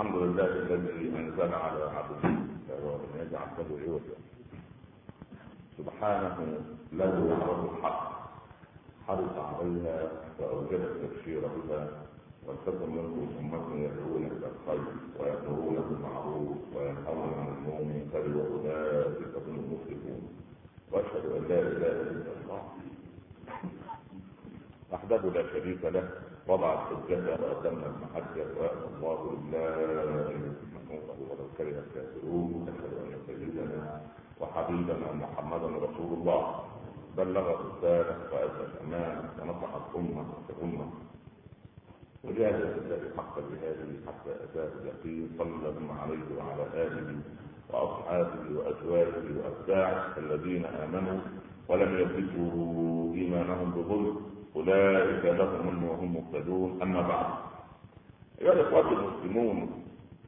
الحمد لله الذي انزل على عبده ولم يجعل له عوجا سبحانه له عرض الحق حرص عليها واوجد التبشير بها ولتكن منكم امه يدعون الى الخير ويامرون بالمعروف وينهون عن المنكر واولئك هم المفلحون واشهد ان لا اله الا الله وحده لا شريك له وضع الحجة وأتم المحجة وأتى الله لله محموده ولو كره الكافرون. أشهد أن سيدنا وحبيبنا محمدا رسول الله بلغ الرسالة وأدى الأمانة ونصح الأمة كأمة وجاهد في الله حق جهاده حتى أتاه اليقين صلى الله عليه وعلى آله وأصحابه وأزواجه وأتباعه الذين آمنوا ولم يلبسوا إيمانهم بظلم أولئك لهم وهم مهتدون. أما بعد، يا إخوة المسلمون،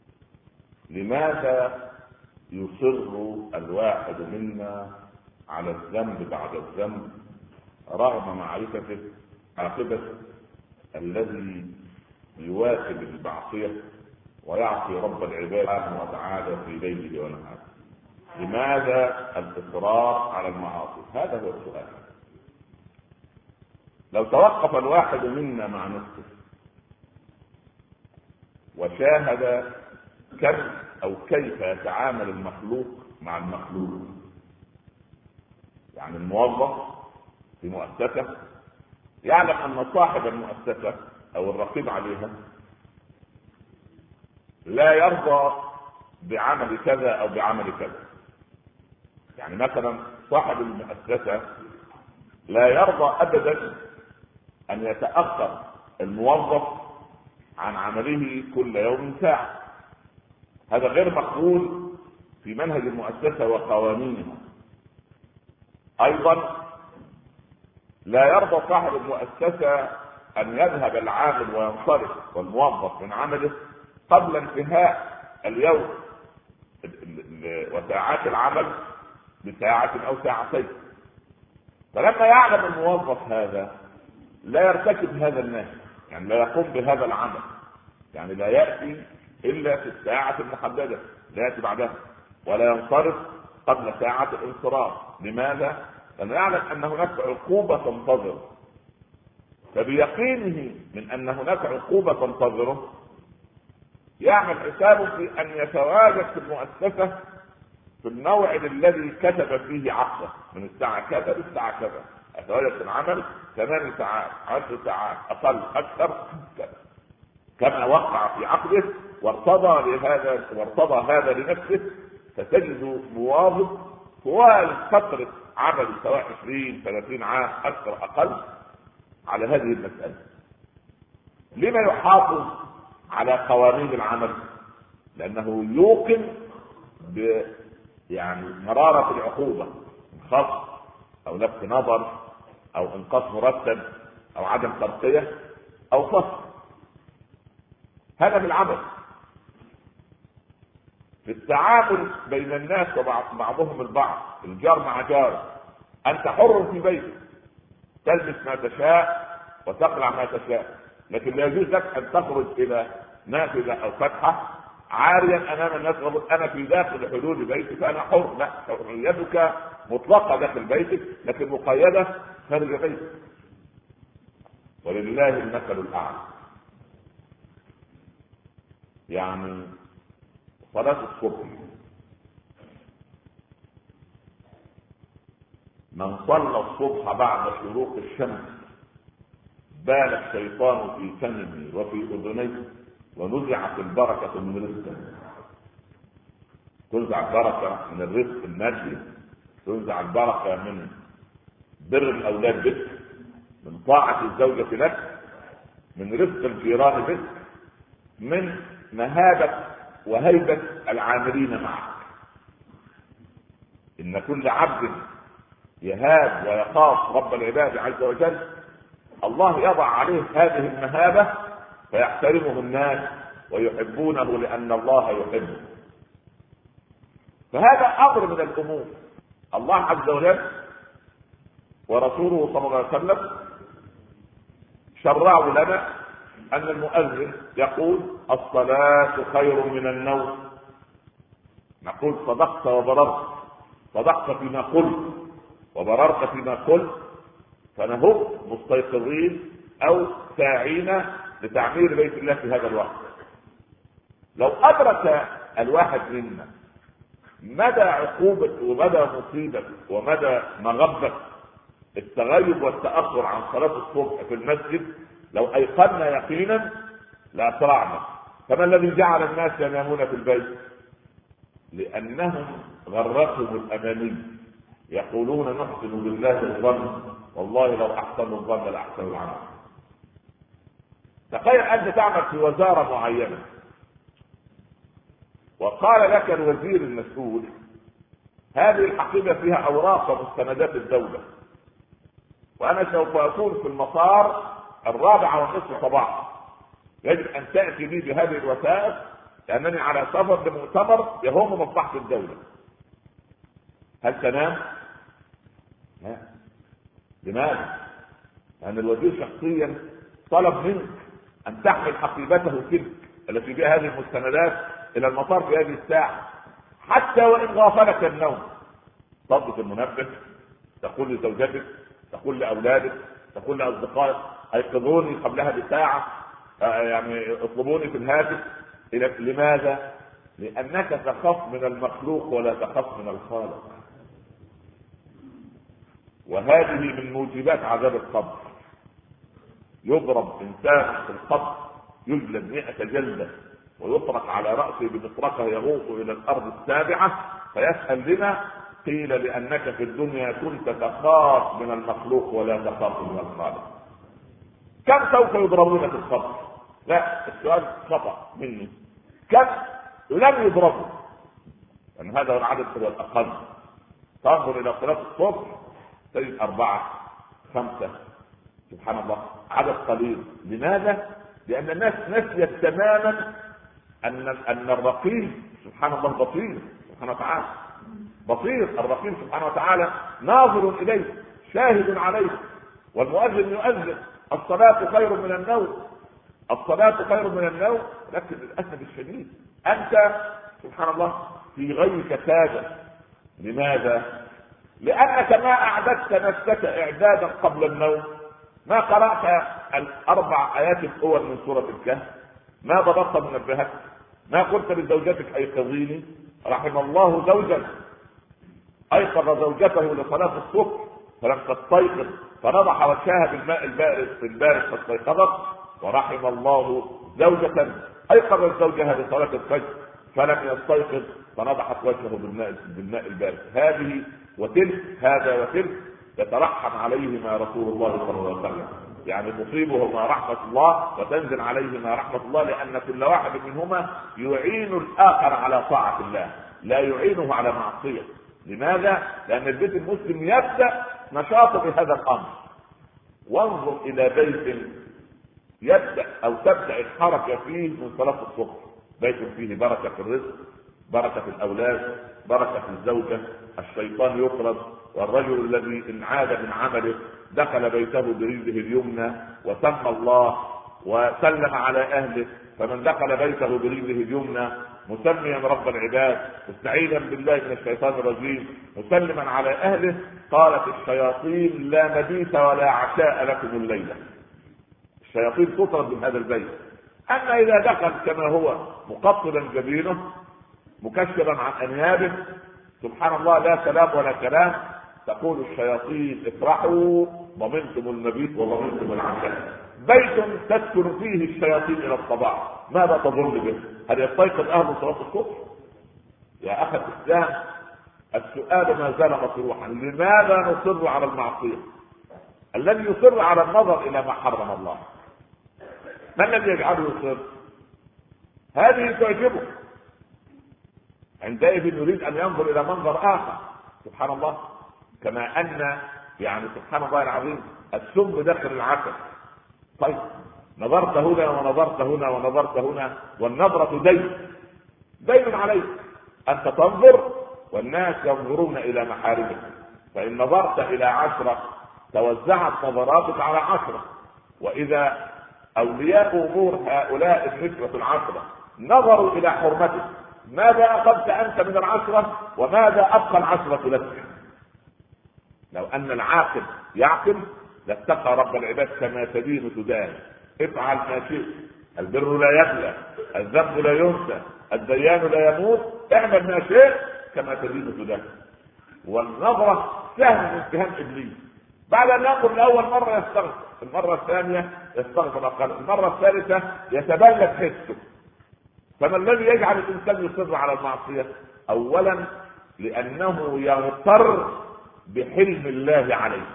لماذا يصر الواحد منا على الذنب بعد الذنب رغم معرفته عاقبة الذي يواكب المعصية ويعصي رب العباد سبحانه وتعالى في ليله ونهاره؟ لماذا الإصرار على المعاصي؟ هذا هو السؤال. لو توقف الواحد منا مع نفسه وشاهد كيف يتعامل المخلوق مع المخلوق، يعني الموظف في مؤسسة يعلم أن صاحب المؤسسة أو الرقيب عليها لا يرضى بعمل كذا أو بعمل كذا. يعني مثلا صاحب المؤسسة لا يرضى أبدا أن يتأخر الموظف عن عمله كل يوم ساعة. هذا غير مقبول في منهج المؤسسة وقوانينها. أيضا لا يرضى صاحب المؤسسة أن يذهب العامل وينصرف والموظف من عمله قبل انتهاء اليوم وساعات العمل بساعة أو ساعتين. فلما يعلم الموظف هذا لا يرتكب هذا النهي، يعني لا يقوم بهذا العمل، يعني لا يأتي إلا في الساعة المحددة، لا يأتي بعدها، ولا ينصرف قبل ساعة الانصراف. لماذا؟ لأنه يعلم أن هناك عقوبة تنتظر، فبيقينه من أن هناك عقوبة تنتظره يعمل حسابه في أن يتواجد في المؤسسة في الموعد الذي كتب فيه عقده، من الساعة كذا للساعة كذا أتواجد في العمل 8 ساعات 10 ساعات أقل أكثر كما وقع في عقده وارتضى هذا لنفسه. فتجد مواظب طوال فترة عمل سواء 20-30 عام أكثر أقل على هذه المسألة. لما يحافظ على قوانين العمل؟ لأنه يوقن يعني مرارة العقوبة، خصم أو لفت نظر أو إنقاص مرتب أو عدم ترقية أو فصل. هذا بالعمل. في التعامل بين الناس وبعضهم البعض، الجار مع جار، أنت حر في بيتك تلبس ما تشاء وتقلع ما تشاء، لكن لا يجوز لك أن تخرج إلى نافذة أو فتحة عاريا أمام الناس وقل أنا في داخل حدود بيتك فأنا حر. لا، حريتك مطلقة داخل بيتك لكن مقيدة خارج بيتك. ولله المثل الأعلى. يعني صلاة الصبح، من صلى الصبح بعد شروق الشمس بال الشيطان في فمه وفي أذنيه ونزعت البركة من رزقه. تنزع البركة من الرزق المادي، تنزع البركة من بر الأولاد بك، من طاعة الزوجة لك، من رزق الجيران بك، من مهابة وهيبة العاملين معك. إن كل عبد يهاب ويخاف رب العباد عز وجل الله يضع عليه هذه المهابة فيحترمه الناس ويحبونه لأن الله يحبه. فهذا أمر من الأمور الله عز وجل ورسوله صلى الله عليه وسلم شرعوا لنا أن المؤذن يقول الصلاة خير من النوم، نقول صدقت وبررت، صدقت فيما قلت وبررت فيما قلت، فنهب مستيقظين أو ساعين لتعمير بيت الله في هذا الوقت. لو أدرك الواحد منا مدى عقوبة ومدى مصيبة ومدى مغبة التغيب والتأخر عن صلاة الصبح في المسجد، لو أيقنا يقينا لأسرعنا. فما الذي جعل الناس ينامون في البيت؟ لأنهم غرتهم الأماني، يقولون نحسن بالله الظن والله لو أحسنوا الظن لأحسنوا العمل. تخيل أنت تعمل في وزارة معينة وقال لك الوزير المسؤول هذه الحقيبة فيها أوراق ومستندات الدولة، وأنا سوف أكون في المطار 4:30 صباحا، يجب أن تأتي لي بهذه الوثائق لأنني على سفر لمؤتمر يهم مصلحة الدولة. هل تنام؟ لا. لماذا؟ لأن الوزير شخصيا طلب منك أن تحمل حقيبته تلك التي فيها هذه المستندات إلى المطار في هذه الساعة، حتى وإن غافلك النوم. تضبط المنبه، تقول لزوجتك، تقول لأولادك، تقول لأصدقائك أيقظوني قبلها بساعة، يعني اطلبوني في الهاتف. لماذا؟ لأنك تخاف من المخلوق ولا تخاف من الخالق. وهذه من موجبات عذاب القبر. يضرب إنسان في القبر يجلد 100 جلدة ويطرق على رأسه بمطرقة يغوص إلى الأرض السابعة فيسأل لما؟ قيل لأنك في الدنيا كنت تخاف من المخلوق ولا تخاف من الخالق. كم سوف يضربون في القبر؟ لا، السؤال خطأ مني. كم لم يضربوا؟ لأن هذا العدد هو الأقل. تنظر إلى صلاة الصبح تجد 4 5، سبحان الله، عدد قليل. لماذا؟ لأن الناس نسيت تماما أن الرقيب سبحان الله بصير سبحانه وتعالى، بصير. الرقيب سبحانه وتعالى ناظر إليه شاهد عليه. والمؤذن يؤذن الصلاة خير من النوم، الصلاة خير من النوم. لكن للأسف الشديد أنت سبحان الله في غيرك ساجد. لماذا؟ لأنك ما أعددت نفسك إعدادا قبل النوم، ما قرأت 4 آيات الأول من سورة الكهف، ما ضبطت منبهك، ما قلت لزوجتك أيقظيني. رحم الله زوجا أيقظ زوجته لصلاة الصبح فلم تستيقظ فنضح وجهها بالماء البارد فاستيقظت. ورحم الله زوجة أيقظت زوجها لصلاة الفجر فلم يستيقظ فنضحت وجهه بالماء البارد. هذه وتلك، هذا وتلك، يترحم عليهما رسول الله صلى الله عليه وسلم. يعني تصيبهما رحمة الله وتنزل عليهما رحمة الله، لأن كل واحد منهما يعين الآخر على طاعة الله، لا يعينه على معصية. لماذا؟ لأن البيت المسلم يبدأ نشاطه بهذا الأمر. وانظر إلى بيت يبدأ أو تبدأ الحركة فيه من صلاة الصبح، بيت فيه بركة في الرزق، بركة في الأولاد، بركة في الزوجة، الشيطان يطرد. والرجل الذي إن عاد من عمله دخل بيته برجله اليمنى وسمى الله وسلم على أهله. فمن دخل بيته برجله اليمنى مسميا رب العباد مستعيذا بالله من الشيطان الرجيم مسلما على أهله، قالت الشياطين لا مبيت ولا عشاء لكم الليلة. الشياطين تطرد من هذا البيت. أما إذا دخل كما هو مقصرا جبينه مكشرا عن أنيابه سبحان الله لا كلام ولا كلام، تقول الشياطين افرحوا ضمنتم المبيت وضمنتم العشاء. بيت تسكن فيه الشياطين إلى الصباح، ماذا تظن به؟ هل يستيقظ أهل صلاة الصبح؟ يا أخي الإسلام السؤال ما زال مطروحا. لماذا نصر على المعصية؟ الذي يصر على النظر إلى ما حرم الله، ما الذي يجعله يصر؟ هذه تعجبه، عندئذ يريد أن ينظر إلى منظر آخر. سبحان الله، كما أن يعني سبحان الله العظيم السم داخل العسل. طيب نظرت هنا ونظرت هنا ونظرت هنا، والنظرة دين عليك. أنت تنظر والناس ينظرون إلى محارمك، فإن نظرت إلى 10 توزعت نظراتك على 10، وإذا أولياء أمور هؤلاء النسوة العشرة نظروا إلى حرمته، ماذا أخذت أنت من العشرة وماذا أبقى العشرة لك؟ لو أن العاقل يعقل لاتقى رب العباد كما تدين تدان. افعل ما شئت، البر لا يبلى، الذنب لا ينسى، الديان لا يموت، اعمل ما شئت كما تدين تدان. والنظرة سهل من اتهام إبليس. بعد أن يقول لأول مرة يستغفر، المرة الثانية يستغفر أقل، المرة الثالثة يتبلد حسه. فما الذي يجعل الإنسان يصر على المعصية؟ أولا لأنه يغتر بحلم الله عليه.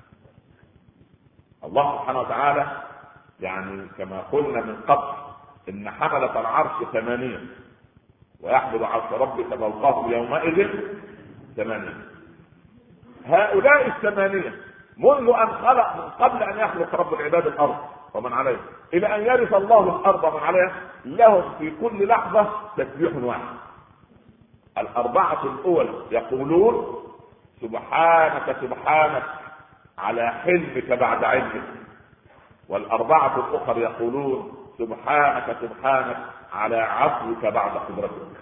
الله سبحانه وتعالى يعني كما قلنا من قبل إن حملة العرش 8 ويحمل عرش ربك فوقهم يومئذ 8. هؤلاء 8 منذ أن خلق، من قبل أن يخلق رب العباد الأرض ومن عليها إلى أن يرث الله الأرض ومن عليها، لهم في كل لحظة تسبيح واحد. 4 الأول يقولون سبحانك سبحانك على حلمك بعد علمك، وال4 الأخر يقولون سبحانك سبحانك على عفوك بعد قدرتك.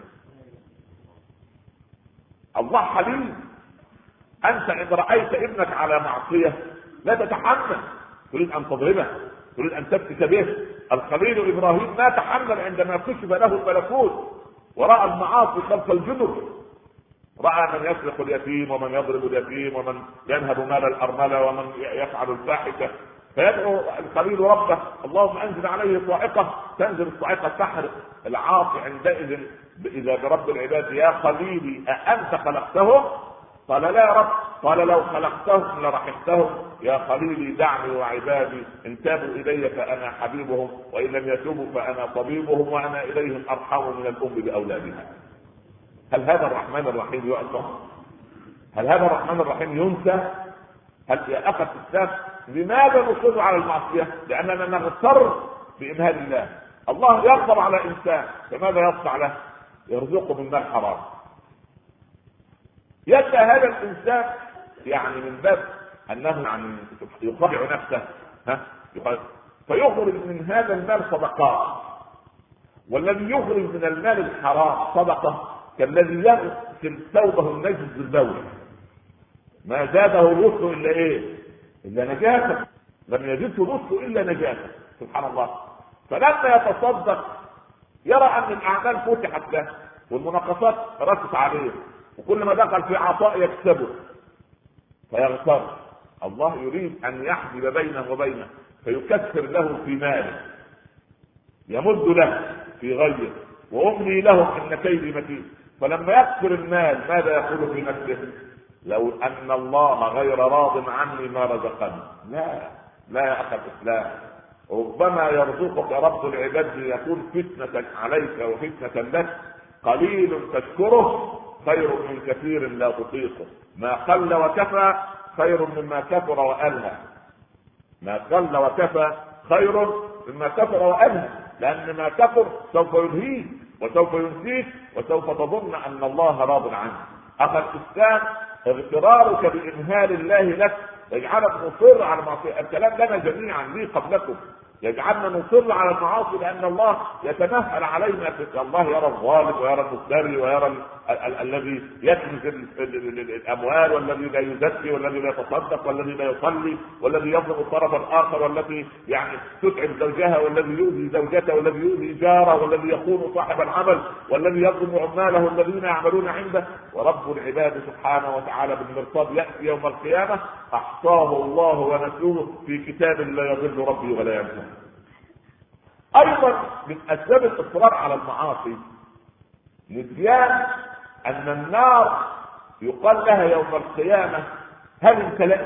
الله حليم. أنت إن رأيت ابنك على معصية لا تتحمل، تريد أن تضربه، تريد أن تفتك به. الخليل إبراهيم ما تحمل عندما كشف له الملكوت ورأى المعاصي خلف الجدر، رأى من يسرق اليتيم ومن يضرب اليتيم ومن ينهب مال الأرملة ومن يفعل الفاحشة، فيدعو الخليل ربه اللهم أنزل عليه صاعقة، تنزل الصاعقة تحرق العاصي. عندئذ إذا برب العباد يا خليلي أأنت خلقتهم؟ قال لا يا رب. قال لو خلقتهم لرحمتهم، يا خليلي دعني وعبادي ان تابوا الي فانا حبيبهم وان لم يتوبوا فانا طبيبهم وانا اليهم ارحم من الام باولادها. هل هذا الرحمن الرحيم يؤثر؟ هل هذا الرحمن الرحيم ينسى؟ هل يا اخي الاسلام لماذا نصر على المعصيه؟ لاننا نغتر بامهال الله. الله يغضب على انسان فماذا يصنع له؟ يرزقه من مال حرام. يبدأ هذا الإنسان يعني من باب أنه يعني يخدع نفسه فيخرج من هذا المال صدقات، والذي يخرج من المال الحرام صدقة كالذي يغسل ثوبه النجس بالبول، ما زاده الغسل إلا إيه؟ إلا نجاسة، لم يزده الغسل إلا نجاسة. سبحان الله. فلما يتصدق يرى أن الأعمال فتحت له والمناقصات رست عليه، وكل ما دخل في عطاء يكسبه فيغتر. الله يريد ان يحجب بينه وبينه فيكثر له في ماله، يمد له في غيه واملي له ان كيدي متين. فلما يكثر المال ماذا يقول في نفسه؟ لو ان الله غير راض عني ما رزقني. لا يا اخي الاسلام، ربما يرزقك رب العباد ليكون فتنه عليك وفتنه لك. قليل تشكره خير من كثير لا تطيقه، ما قل وكفى خير مما كثر وألهى. ما قل وكفى خير مما كثر وألهى، لأن ما كثر سوف يلهيك وسوف ينسيك وسوف تظن أن الله راض عنك. أخي الإسلام اغترارك بإمهال الله لك يجعلك مصر على المعصية. الكلام لنا جميعا لي قبلكم، يجعلنا نصر على المعاصي لأن الله يتمهل علينا. في الله يرى الظالم ويرى المفتري ويرى الذي يكنز الأموال والذي لا يزكي والذي لا يتصدق والذي لا يصلي والذي يظلم الطرف الآخر والذي يعني تتعب زوجها والذي يؤذي زوجته والذي يؤذي جاره والذي يخون صاحب العمل والذي يظلم عماله الذين يعملون عنده. ورب العباد سبحانه وتعالى بالمرصاد يأتي يوم القيامة أحصاه الله ونسوه في كتاب لا يضل ربي ولا ينسى. أيضا من أسباب الإصرار على المعاصي نسيان أن النار يقال لها يوم القيامة هل امتلأت؟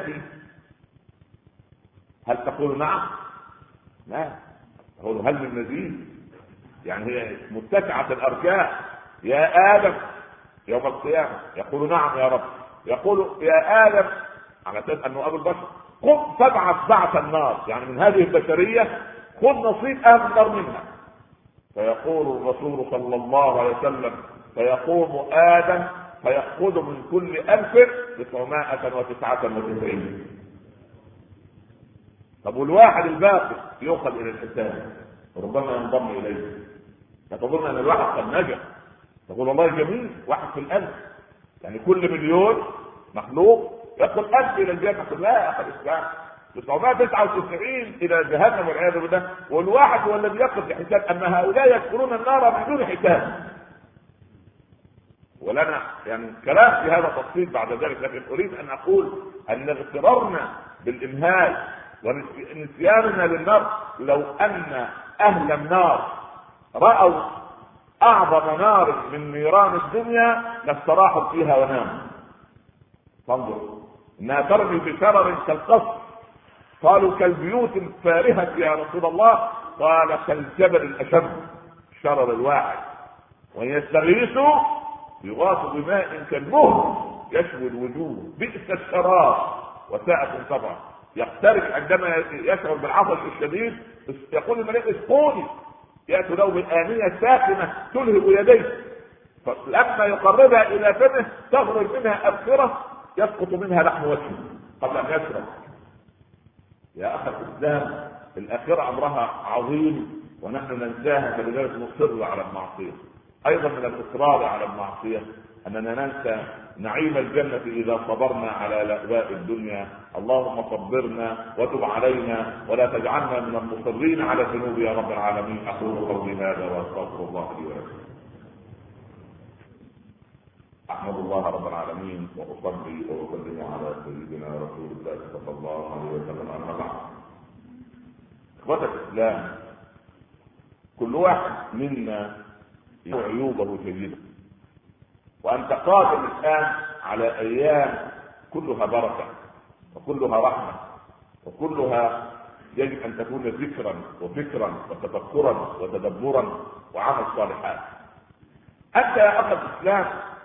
هل تقول نعم؟ لا، تقول هل من مزيد؟ يعني هي متسعة الأرجاء. يا آدم يوم القيامة يقول نعم يا رب، يقول يا آدم على أساس أنه أبو البشر قم فابعث بعث النار، يعني من هذه البشرية خذ نصيب أهل النار منها. فيقول الرسول صلى الله عليه وسلم فيقوم آدم فيأخذ من كل 1999. طب والواحد الباقي يؤخذ الى الحساب ربما ينضم اليه. فتظن ان الواحد قد نجا، تقول والله جميل، واحد في الألف، يعني كل مليون مخلوق يدخل 1000 الى الجنه. لا يا اخي الاسلام 999 الى جهنم والعياذ بالله، والواحد هو الذي يقف لحساب. اما هؤلاء يدخلون النار بدون حساب. ولنا يعني كلام في هذا تفصيل بعد ذلك، لكن اريد ان اقول ان اغترارنا بالامهال ونسياننا للنار، لو ان اهل النار راوا اعظم نار من نيران الدنيا لاستراحوا فيها وناموا. فانظر انها ترمي بشرر كالقصر. قالوا كالبيوت الفارهة يا رسول الله، قال كالجبل الاشم، الشرر الواحد. وان يستغيثوا يغاثوا بماء كالمهل يشوي الوجوه، بئس الشراب وساءت طبعا. يقترب عندما يشعر بالعطش الشديد يقول الملك اسقوني، يأتي له بالآنية ساخنة تلهب يديه، فلما يقربها إلى فمه تخرج منها أبخرة يسقط منها لحم وجهه قبل أن يشرب. يا أخي الإسلام الآخرة أمرها عظيم ونحن ننساها، فلذلك نصر على المعصية. أيضا من الإصرار على المعصية أننا ننسى نعيم الجنة إذا صبرنا على لأواء الدنيا. اللهم صبرنا وتب علينا ولا تجعلنا من المصرين على الذنوب يا رب العالمين. أقول قولي هذا وأستغفر الله لي ولكم. أحمد الله رب العالمين وأصلي وأسلم على سيدنا رسول الله صلى الله عليه وسلم. أما بعد، إخوة الإسلام، كل واحد منا عيوبه جيدة، وأنت قادر الآن على أيام كلها بركة وكلها رحمة وكلها يجب أن تكون ذكرا وفكرا وتفكرا وتدبرا وعمل صالحات. أنت يا أخي الإسلام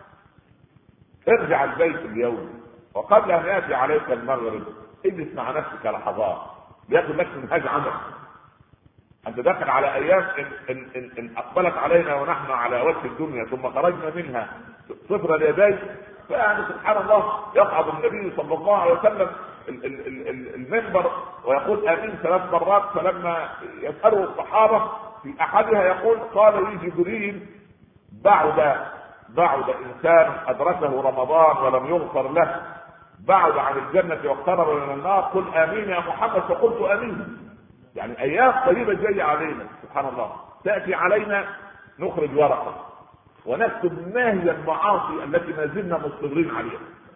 ارجع البيت اليوم وقبل أن يأتي عليك المغرب اجلس مع نفسك لحظات ليأخذ لك منهج عمل. أنت داخل على أيام إن أقبلت علينا ونحن على وجه الدنيا ثم خرجنا منها صفر اليدين، فيعني سبحان الله يصعد النبي صلى الله عليه وسلم المنبر ويقول آمين 3 مرات. فلما يسأله الصحابة في أحدها يقول قال لي جبريل بعد إنسان أدركه رمضان ولم يغفر له، بعد عن الجنة واقترب من النار، قل آمين يا محمد، فقلت آمين. يعني أيام طيبة جاية علينا سبحان الله، تأتي علينا نخرج ورقة ونكتب ما هي المعاصي التي ما زلنا مصرين عليها.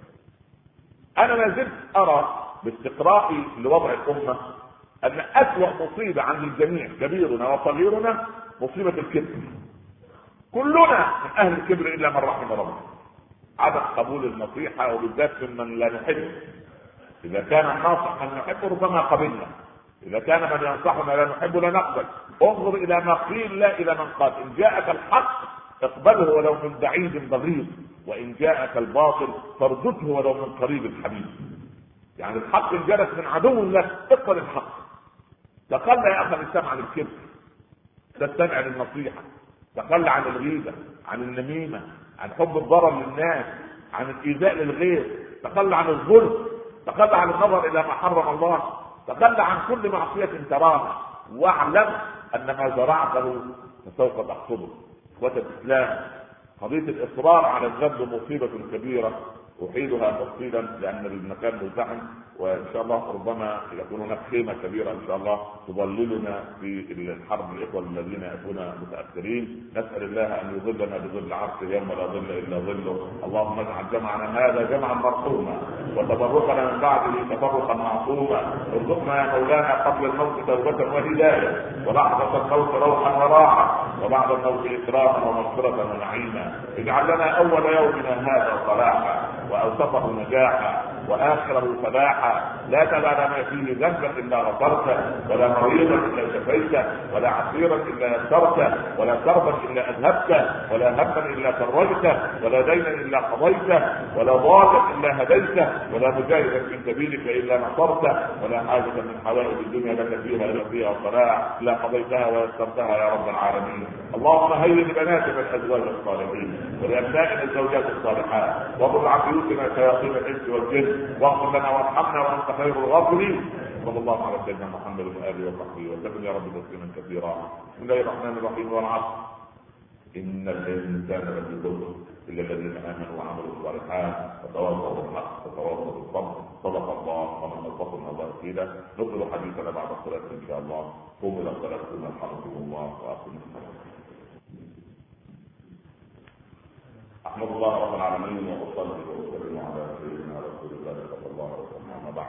أنا ما زلت أرى باستقرائي لوضع الأمة أن أسوأ مصيبة عند الجميع كبيرنا وصغيرنا مصيبة الكبر. كلنا من أهل الكبر إلا من رحم ربنا، عدم قبول النصيحة وبالذات ممن لا نحب. إذا كان الناصح من نحب ربما قبلنا، إذا كان من ينصحنا لا نحب لا نقبل. انظر إلى ما قيل لا إلى من قال. إن جاءك الحق اقبله ولو من بعيد بغيض، وإن جاءك الباطل فارده ولو من قريب حبيب. يعني الحق إن جلس من عدو لك اقبل الحق. تخلى يا أخي الإسلام عن الكبر، تستمع للنصيحة، تخلى عن الغيبة، عن النميمة، عن حب الضرر للناس، عن الإيذاء للغير، تخلى عن الظلم، تخلى عن النظر إلى ما حرم الله، تخلى عن كل معصية تراها، واعلم أن ما زرعته فسوف تحصده. إخوة الإسلام، قضية الإصرار على الذنب مصيبة كبيرة أحيلها تفصيلا لأن المكان مزدحم، وإن شاء الله ربما يكون هناك خيمة كبيرة إن شاء الله تظللنا في الحرب الإخوة الذين يأتون متأخرين. نسأل الله أن يظلنا بظل عرشه يوم لا ظل إلا ظله. اللهم اجعل جمعنا هذا جمعا مرحوما وتفرقنا من بعده تفرقا معصوما. ارزقنا يا مولانا قبل الموت توبة وهداية، ولحظة الموت روحا وراحة، وبعد الموت إكراما ومغفرة ونعيما. اجعل لنا أول يومنا هذا صلاحا وأوسطه نجاحا وآخره فلاحا. لا تدع لنا فيه ذنبا إلا غفرته، ولا مريضا إلا شفيته، ولا عسيرا إلا يسرته، ولا كربا إلا أذهبته، ولا هما إلا فرجته، ولا دينا إلا قضيته، ولا ضالا إلا هديته، ولا مجاهدا في سبيلك إلا نصرته، ولا حاجة من حوائج الدنيا لك فيها صلاح لا قضيتها ويسرتها يا رب العالمين. اللهم هيئ لبناتنا الأزواج الصالحين ولأبنائنا الزوجات الصالحات، وضع بيوتنا شياطين الانس والجن واغفر لنا وارحمنا وانت خير الغافرين. صلى الله على سيدنا محمد واله وصحبه وسلم يا رب تسليما كثيرا. بسم الله الرحمن الرحيم. والعصر ان الانسان لفي خسر الا الذين امنوا وعملوا الصالحات وتواصوا بالحق وتواصوا بالصبر. صدق الله ومن وفقنا الله كده. نكمل حديثنا بعد الصلاه ان شاء الله. قوموا الى صلاتكم يرحمكم الله واقيموا الصلاه. احمد الله رب العالمين واصلي واسلم على سيدنا رسول الله صلى الله عليه وسلم. اما بعد،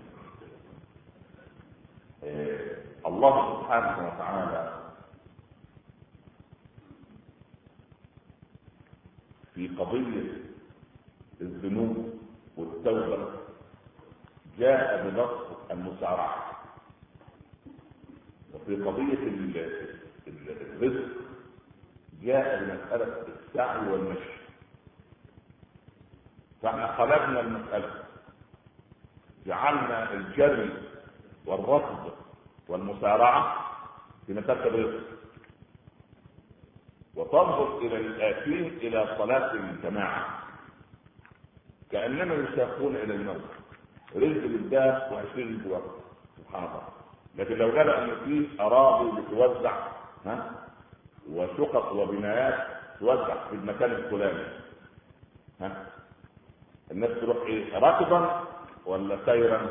الله سبحانه وتعالى في قضية الذنوب والتوبة جاء بنص المسارعة، وفي قضية الرزق جاء بمسألة السعي والمشي. فاحنا قلبنا المسألة، جعلنا الجري والركض والمسارعة في مسألة الرزق، وتنظر الى الآتين الى صلاة الجماعة كأننا يساقون الى الموت. رزق لله وعشرين الجواب سبحان الله. لكن لو قال ان في اراضي بتوزع وشقق وبنايات توزع في المكان الفلاني، الناس تروح ايه؟ راكبا ولا سيرا؟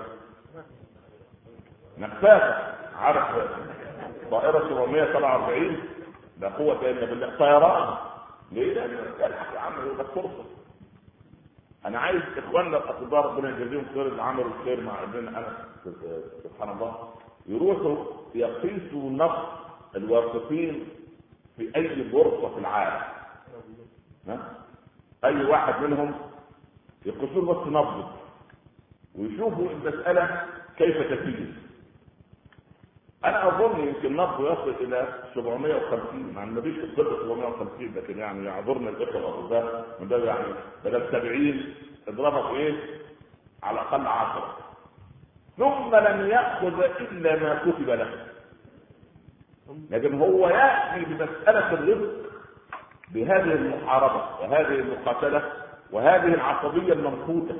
نفاثة. عارف طائرة 747 لا قوة الا بالله، طيران. ليه؟ لان الحق عمل ده فرصة. انا عايز اخواننا الاطباء ربنا يجزيهم خير اللي عملوا الخير مع ابننا انا سبحان الله، يروحوا يقيسوا نبض الواقفين في اي غرفة في العالم. اي واحد منهم يقيسون بس نبض ويشوفوا المسألة كيف تسير. انا اظن يمكن نبضه يصل الى 750، مع النبي في الضبط 750، لكن يعني يعذرنا الاخوه الاطباء من ده، يعني بدل 70 اضربه ايه؟ على الاقل 10. ثم لم ياخذ الا ما كتب له. لكن هو ياتي بمساله الرزق بهذه المحاربه وهذه المقاتله وهذه العصبيه المنحوته.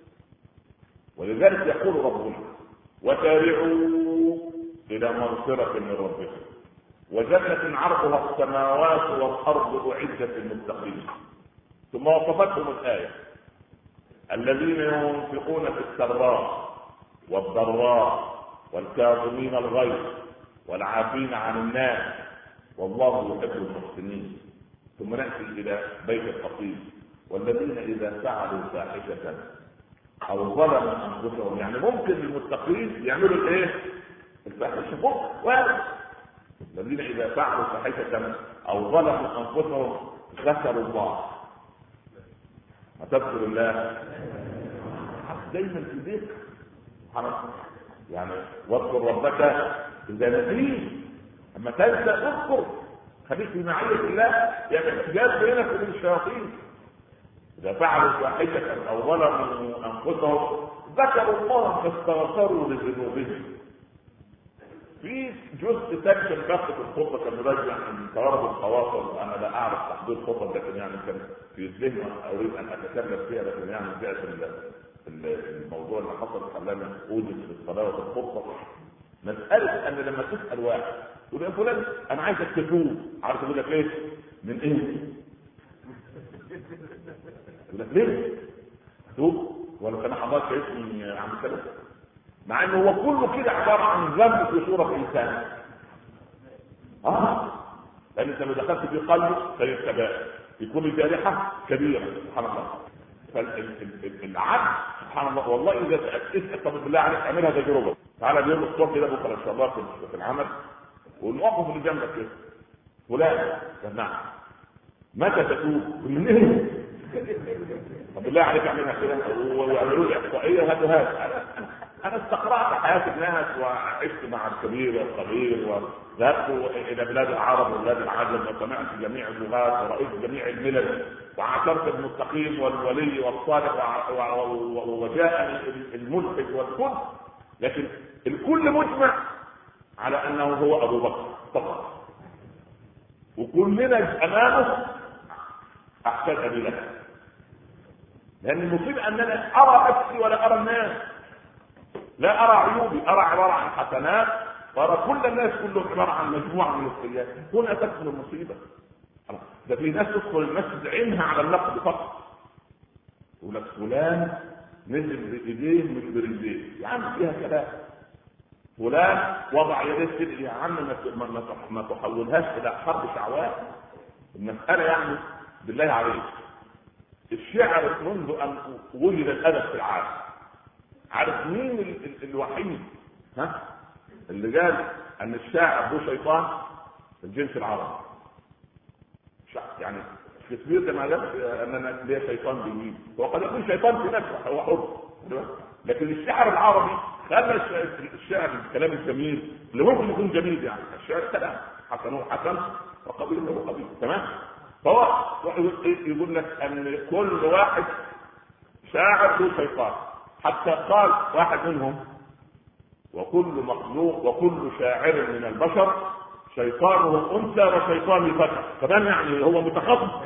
ولذلك يقول ربنا: وسارعوا إلى مغفرة من ربكم وجنة عرضها السماوات والأرض أعدت للمتقين. ثم وصفتهم الآية: الذين ينفقون في السراء والضراء والكاظمين الغيظ والعافين عن الناس والله يحب المحسنين. ثم نأتي إلى بيت الخطيب: والذين إذا فعلوا فاحشة أو ظلموا أنفسهم. يعني ممكن المتقين يعملوا الإيه؟ الفاحشة فوق وارد. الذين إذا فعلوا فاحشة أو ظلموا أنفسهم ذكروا الله. ما تذكر الله دايما في ذكر يعني واذكر ربك إذا نسيت. أما تنسى اذكر، خليك في معية الله. يعني احتجاج بينك وبين الشياطين. إذا فعلوا فاحشة أو ظلموا أنفسهم ذكروا الله فاستغفروا لذنوبهم. في جزء ثاني كان بس في الخطبه كان راجع عن توارد الخواطر. انا لا اعرف تحضير الخطب، لكن يعني كان في ذهني اريد ان اتكلم فيها، لكن يعني جاءت الموضوع اللي حصل خلاني اوجد في الصلاه والخطبه. مساله ان لما تسال واحد تقول يا فلان انا عايزك تتوب، عارف يقول لك ايه؟ من ايه؟ يقول لك ليه؟ توب ولا كان حضرتك اسمي عم كده؟ مع انه هو كله كده عباره عن ذنب في صوره انسان. لان انت لو دخلت في قلبه فيتباهى، في كل جارحه كبيره سبحان الله. فالعبد سبحان الله والله اذا تاكدت طب بالله عليك اعملها تجربه. تعالى اليوم الصبح كده بكره ان شاء الله في العمل والموقف اللي جنبك كده فلان نعم متى تتوب؟ من ايه؟ طب بالله عليك اعملها كده ويعملوا لي احصائيه. هذا انا استقرأت حياة الناس وعشت مع الكبير والصغير وذهبت الى بلاد العرب وبلاد العجم وسمعت جميع اللغات ورأيت جميع الملل وعاشرت المستقيم والولي والصالح وجاء الملحد والكل، لكن الكل مجمع على انه هو ابو بكر فقط، وكلنا امامه احسن ابي لهب. لأن المصيبة أننا أرى نفسي ولا أرى الناس، لا أرى عيوبي، أرى عبارة عن حسنات، وأرى كل الناس كلهم عبارة عن مجموعة من السيئات. هنا تدخل المصيبة. ده في ناس تدخل المسجد عينها على النقد فقط، يقول لك فلان نزل بإيديه مش برجليه، يا عم فيها كلام. فلان وضع يديه كده، يا عم ما تحولهاش إلى حرب شعواء. المسألة يعني بالله عليك، الشعر منذ أن وجد الأدب في العالم، عارف مين الوحيد اللي قال أن الشاعر هو شيطان؟ الجنس العربي. يعني شكسبير لما قال أننا ليه شيطان بيمين، وقد يكون شيطان في نفسه، هو حر، لكن الشعر العربي خلى الشعر الكلام الجميل اللي ممكن يكون جميل، يعني الشعر كلام حسنه حسن وقبيله قبيل، تمام. فهو يقول لك ان كل واحد شاعر له شيطان، حتى قال واحد منهم وكل مخلوق وكل شاعر من البشر شيطانه انثى وشيطانه فتى. كمان يعني هو متخصص.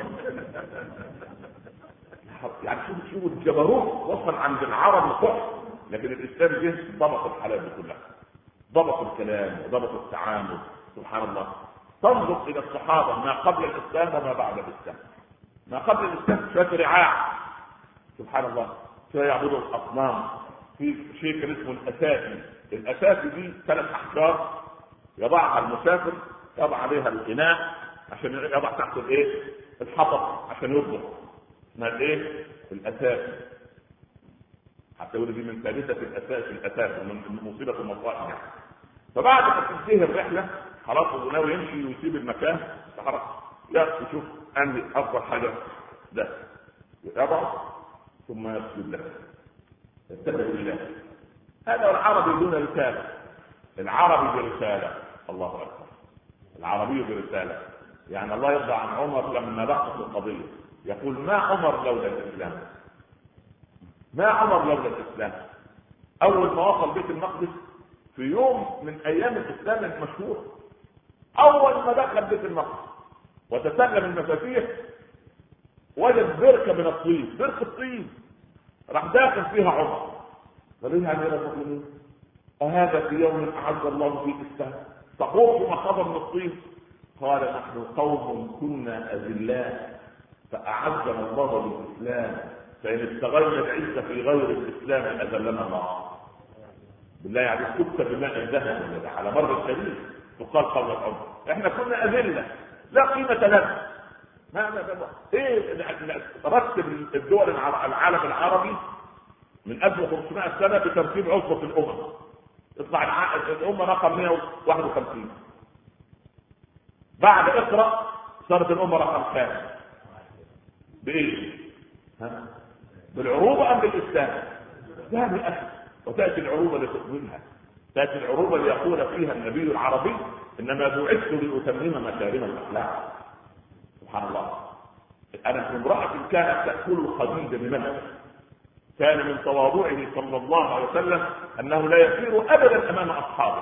يعني شوف الجبروت وصل عند العرب الكحل، لكن الاسلام جه ضبط الحالات دي كلها، ضبط الكلام وضبط التعامل. سبحان الله. تنظر الى الصحابه ما قبل الاسلام وما بعد الاسلام. ما قبل الاسلام شويه رعاع، سبحان الله، سيعبدوا الاصنام. في شيء كان اسمه الاساسي. الاساسي دي 3 احجار يضعها المسافر، يضع عليها الاناء عشان يضع تحت الايه؟ الحطب عشان يطبخ. ما الايه؟ الاساسي. حتى يقول دي من ثالثه الاساس من مصيبه المصائب يعني. فبعد ما تنتهي الرحله خلاص هو ناوي يمشي ويسيب المكان، خلاص يشوف انهي افضل حاجه ده يضع ثم يسجد له، يتبع لله. هذا العربي دون رساله. العربي برساله. الله اكبر. العربي برساله. يعني الله يرضى عن عمر لما لخص القضيه يقول ما عمر لولا الاسلام، ما عمر لولا الاسلام. اول ما وصل بيت المقدس في يوم من ايام الاسلام المشهور، اول ما دخل بيت المقدس وتسلم المفاتيح وجد بركه من الطين، بركه طين، راح داخل فيها عمر. قال له يا امير المؤمنين اهذا في يوم اعز الله فيه الاسلام تقوم مخاضا من الطين؟ قال نحن قوم كنا اذلاء فاعزنا الله بالاسلام، فان استغلنا العزه في غير الاسلام اذلنا الله. بالله يعني كنت بماء الذهب على مر السبيل تقال قول العمر احنا كنا اذله لا قيمه لنا. ايه رتب الدول العالم العربي من 1500 سنه بترتيب عصبه الامم، يطلع الامه رقم 151. بعد اقرا صارت الامه رقم كام؟ بايه؟ بالعروبه ام بالاسلام؟ لا بالاخر. وتاتي العروبه لتكملها، تاتي العروبه ليقول فيها النبي العربي انما بعثت لاتمم مكارم الاخلاق. سبحان الله. انا امراه كانت تاكل الخديج بمنع، كان من تواضعه صلى الله عليه وسلم انه لا يسير ابدا امام اصحابه.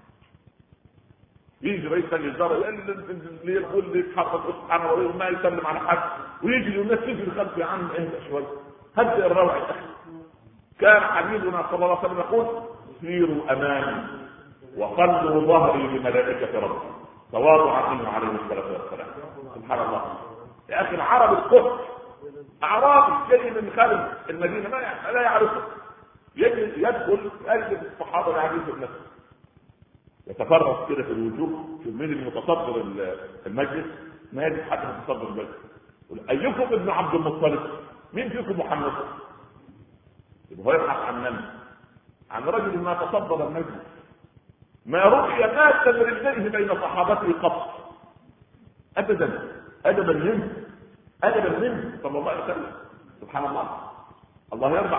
يجي رئيس الوزراء يقول لي يتحرك سبحانه وما يسلم على حد، ويجي الناس تيجي الخلف يا عم اهدى شويه هدئ الروع يا اخي. كان حبيبنا صلى الله عليه وسلم يقول سيروا امامي وخلوا ظهري لملائكه ربي، تواضعا منه عليه الصلاه والسلام. سبحان الله. يا اخي العرب الكفر اعرابي جاي من خارج المدينه لا يعرفه، يدخل قلب الصحابه العزيز النفس، يتفرغ كده في الوجوه في مين المتصدر المجلس، ما يجد حد متصدر المجلس. ايكم ابن عبد المطلب؟ مين فيكم محمد؟ يبقى هو يبحث عن من؟ عن رجل ما تصدر المجلس، ما رؤي ماسا رجليه بين صحابته قط ابدا، ادبا منه، ادبا منه صلى الله عليه وسلم. سبحان الله. الله يرضى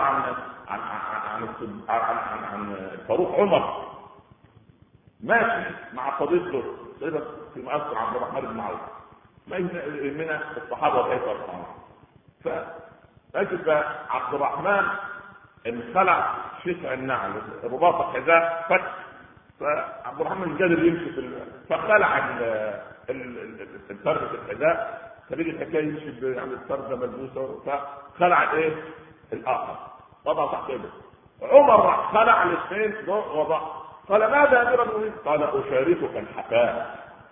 عن الفاروق عمر ماشي مع صديقه في مؤسسة عبد الرحمن بن عوف، ما من الصحابه كيف يصنعون. فأجد عبد الرحمن انخلع شسع النعل، رباط الحذاء فك، فعبد الرحمن قادر يمشي فخلع فرده الحذاء خليج الحكايه يعني الفرده ملبوسه، فخلع ايه الاخر وضع تحت يده. عمر راح خلع الاثنين وضع. قال ماذا يا امير المؤمنين؟ قال اشاركك الحفاه.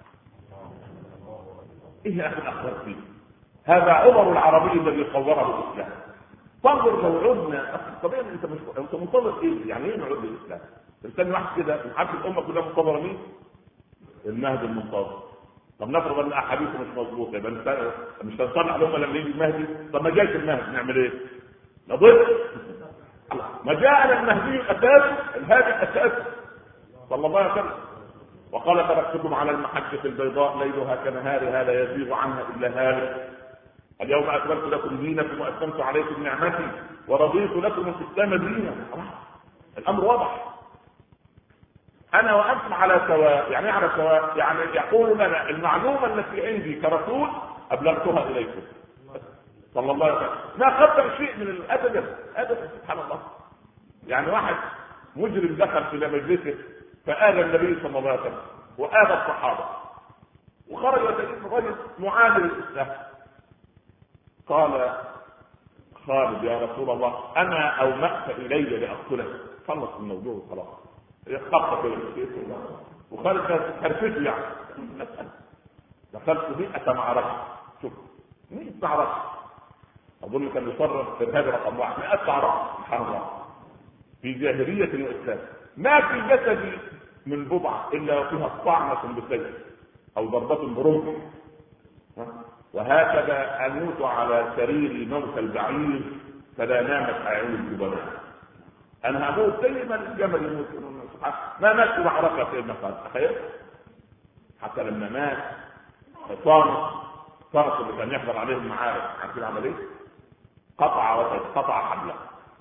ايه يا اخي الاخبار فيه؟ هذا عمر العربي الذي صوره الاسلام. فانظر لو عدنا طبيعي انت منتظر ايه؟ يعني ايه نعود للاسلام؟ الانسان واحد كده محدش الامه كلها منتظره مين؟ المهدي المنتظر. طب نفرض ان احاديثه مش مظبوطه، يبقى مش هنصلح الامه لما يجي المهدي. طب ما جاش المهدي نعمل ايه؟ نضل. ما جاءنا المهدي الاساس الهادي الاساس صلى الله عليه وسلم، وقال تركتكم على المحجة البيضاء ليلها كنهارها لا يزيغ عنها الا هالك. اليوم اكملت لكم دينكم واتممت عليكم نعمتي ورضيت لكم الاسلام دينا. الامر واضح. انا وانتم على سواء. يعني على سواء يعني يقول لنا المعلومه التي عندي كرسول ابلغتها اليكم صلى الله عليه وسلم. ما قدر شيء من الادب ابدا سبحان الله. يعني واحد مجرم دخل في مجلسه فآذى النبي صلى الله عليه وسلم وآذى الصحابه وخرج وتجد رجل معامل الاسلام. قال خالد يا رسول الله انا اومأت الي لاقتلك. خلص الموضوع خلاص خطط الكيس وخالد حرفته يعني. دخلت 100 معركه. شوف 100 معركه اظن كان يصرف في هذا رقم واحد 100 معركه سبحان الله في جاهليه الاسلام. ما في جسدي من بضعه الا وفيها طعنه بالسيف او ضربه برمح. وهكذا اموت على سريري موت البعير فلا نامت اعين الجبناء. انا هموت زي ما الجمل يموت. ما مات في معركه سيدنا خالد. تخيل حتى لما مات صارت اللي كان يحضر عليهم المعارك عارفين عمل ايه؟ قطع حبله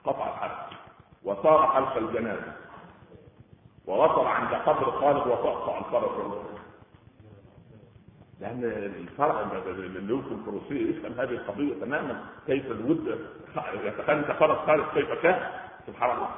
وصار خلف الجنازه ووصل عند قبر خالد وقطع الفرس. لان الفرق اللي يمكن الفروسيه يفهم هذه القضيه تماما. كيف الود يتخيل فرس خالد كيف كان سبحان الله.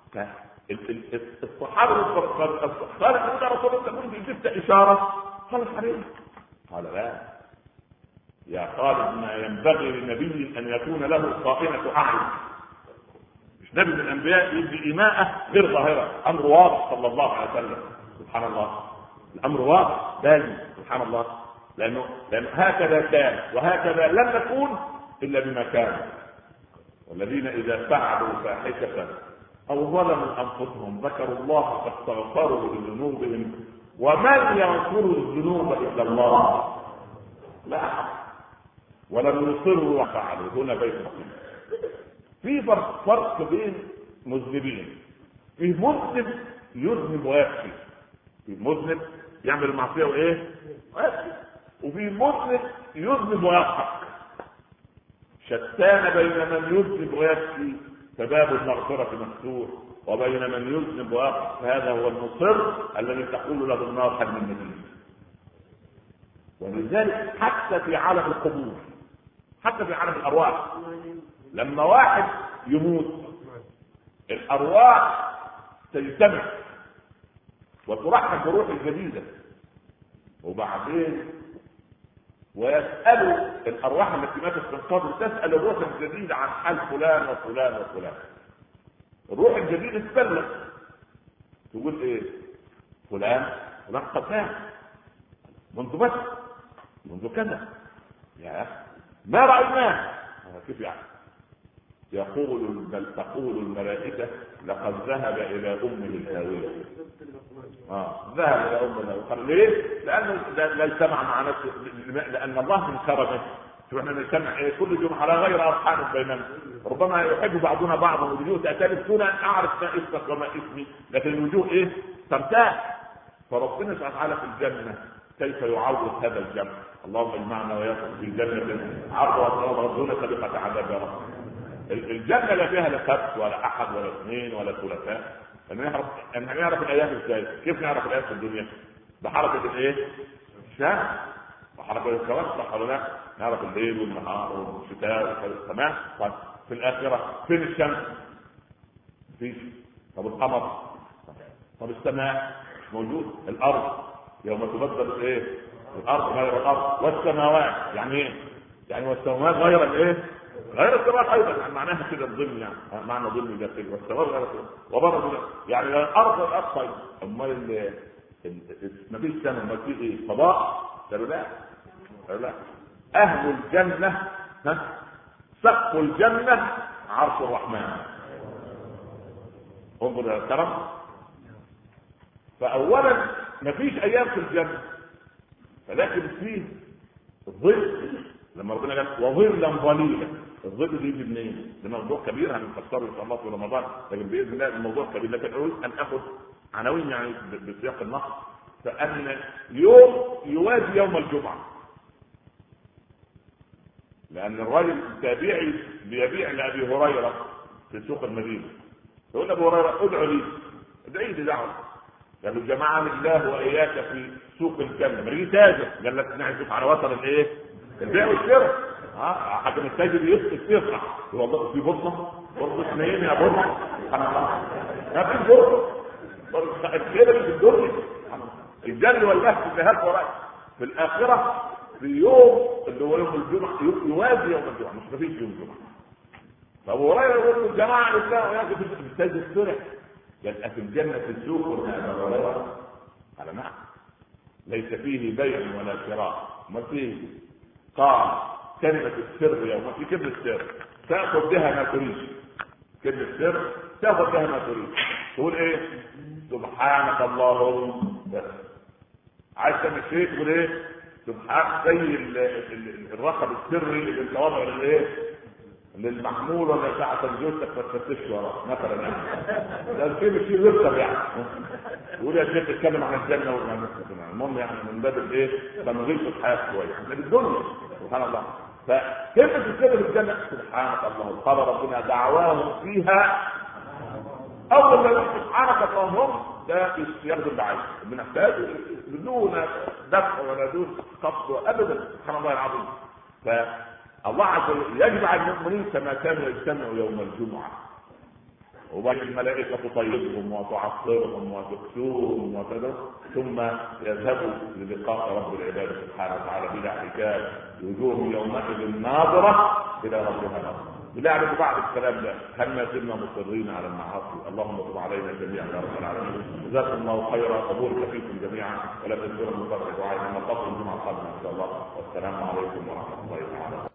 الصحابه قال يا رسول الله كنت جبت اشاره. قال حبيبي قال لا يا خالد ما ينبغي للنبي ان يكون له خائنه اعين. مش نبي من الانبياء يدي ايماءه غير ظاهره. امر واضح صلى الله عليه وسلم سبحان الله. الامر واضح لازم سبحان الله لانه هكذا كان وهكذا لم نكون الا بما كان. والذين اذا فعلوا فاحشه او ظلموا انفسهم ذكروا الله فاستغفروا لذنوبهم ومن يغفر الذنوب الا الله لا ولم يصروا وفعلوا. هنا بيت في فرق بين مذنبين. في مذنب يذنب ويكفي. في مذنب يعمل المعصيه وايه ويكفي. وفي مذنب يذنب ويضحك. شتان بين من يذنب ويكفي فباب المغفرة مفتوح وبين من يذنب ويضحك فهذا هو المصر الذي تقول له النار حد من مدينة. ولذلك حتى في عالم القبور حتى في عالم الأرواح لما واحد يموت الأرواح تجتمع وترحب بروح الجديدة وبعدين ويسألوا الأرواح التي ماتت في القبر تسأل الروح الجديد عن حال فلان وفلان وفلان. الروح الجديد تبلغ تقول ايه فلان قد مات منذ كذا يا ما رأيناه. كيف يعني؟ تقول الملائكة لقد ذهب إلى أمه الهاوية. ذهب إلى أمه الهاوية. ليه؟ لأنه لا اجتمع مع نفسه. لأن الله من كرمه احنا نجتمع كل جمعة على غير أرحام بيننا. ربما يحب بعضنا بعضا والوجوه تأتلف دون أن أعرف ما اسمك وما اسمي لكن الوجوه ترتاح. فربنا سبحانه وتعالى في الجنة كيف يعوض هذا الجمع. اللهم اجمعنا وياكم في جنة عرضها ربنا سابقة عذاب يا رب. الجنة لا فيها لا سبت ولا أحد ولا اثنين ولا ثلاثاء. نعرف الأيام ازاي؟ كيف نعرف الأيام في الدنيا؟ بحركة الايه؟ الشمس وحركة الكواكب ولا لا؟ نعرف الليل والنهار والشتاء تمام. طيب في الآخرة فين الشمس؟ فيش. طب القمر؟ طب السماء مش موجود. الأرض يوم تبدل ايه؟ الأرض غير الأرض والسماوات يعني ايه؟ يعني والسماوات غير الايه؟ غير السماوات ايضا، يعني معناها كده الظل، يعني معنى ظل داخلي، والسماوات غير السماوات وبرضه يعني الارض الاقصى. امال ما فيش سماء، ما فيش ايه؟ فضاء؟ لا. اهل الجنه سقف الجنه عرش الرحمن. انظر يا كرم. فاولا ما فيش ايام في الجنه، ولكن فيه ظل. لما ربنا قال وظلا ظليلا، الظل دي يجي منين؟ ده موضوع كبير هنفسره ان شاء الله في رمضان، لكن باذن الله الموضوع كبير. لكن اريد ان اخذ عناوين يعني بسياق النص. فان يوم يوازي يوم الجمعه، لان الراجل التابعي بيبيع لابي هريره في سوق المدينه، يقول ابو هريره ادعو لي، ادعي لي دعوه. قال له جمعني الله واياك في سوق الجنه. مريض تاجر قال لك نعزف على وتر الايه؟ البيع والشراء. حاجه التاجر يفرح والله في بطنه اثنين يا بطنه، ما في بطنه الخير في الدنيا. الجنه والله في ذهاب وراء في الاخره في يوم اللي هو يوم الجمعه، يوازي يوم الجمعه، مش مفيش يوم الجمعه. فابو هريره يقول له جماعه الله وياك في التاجر فرح. قال في الجنه في السوق والنار على نعم، ليس فيه بيع ولا شراء، ما فيه. قال كلمة السر يوم في كلمة السر تأخذ بها ما تريد، كلمة السر تأخذ بها ما تريد. تقول ايه؟ سبحانك اللهم. بس عايز تعمل شيء تقول ايه؟ سبحان زي الرقم السري اللي انت وضعه للايه؟ للمحمول ولا ساعة زوجتك ما تفتش وراه مثلا، ده الشيء يركب يعني. يقول يا شيخ تتكلم عن الجنة والنار. المهم يعني من باب الايه؟ تنغيص الحياة شوية من الدنيا. سبحان الله. فكلمة السر في الجنة سبحانك اللهم. قال ربنا دعواهم فيها أول ما يقول سبحانك اللهم ده يخدم بعيد بنحتاج بدون دفع ولا دون قبض أبدا. سبحان الله العظيم. الله عز وجل يجمع المؤمنين كما كانوا يجتمعوا يوم الجمعة، وبعد الملائكة تطيبهم وتعطرهم وتكسوهم وكذا، ثم يذهبوا للقاء رب العباد سبحانه وتعالى بلا حجاب، وجوه يومئذ ناظرة إلى ربها ناظرة. بالله عليكم بعد الكلام ده هل ما زلنا مصرين على المعاصي؟ اللهم تب علينا جميعا يا رب العالمين. جزاكم الله خيرا، قبول فيكم جميعا، ولا تنسوا المصرف دعائنا. نلقاكم الجمعة القادمة إن شاء الله، والسلام عليكم ورحمة الله وبركاته.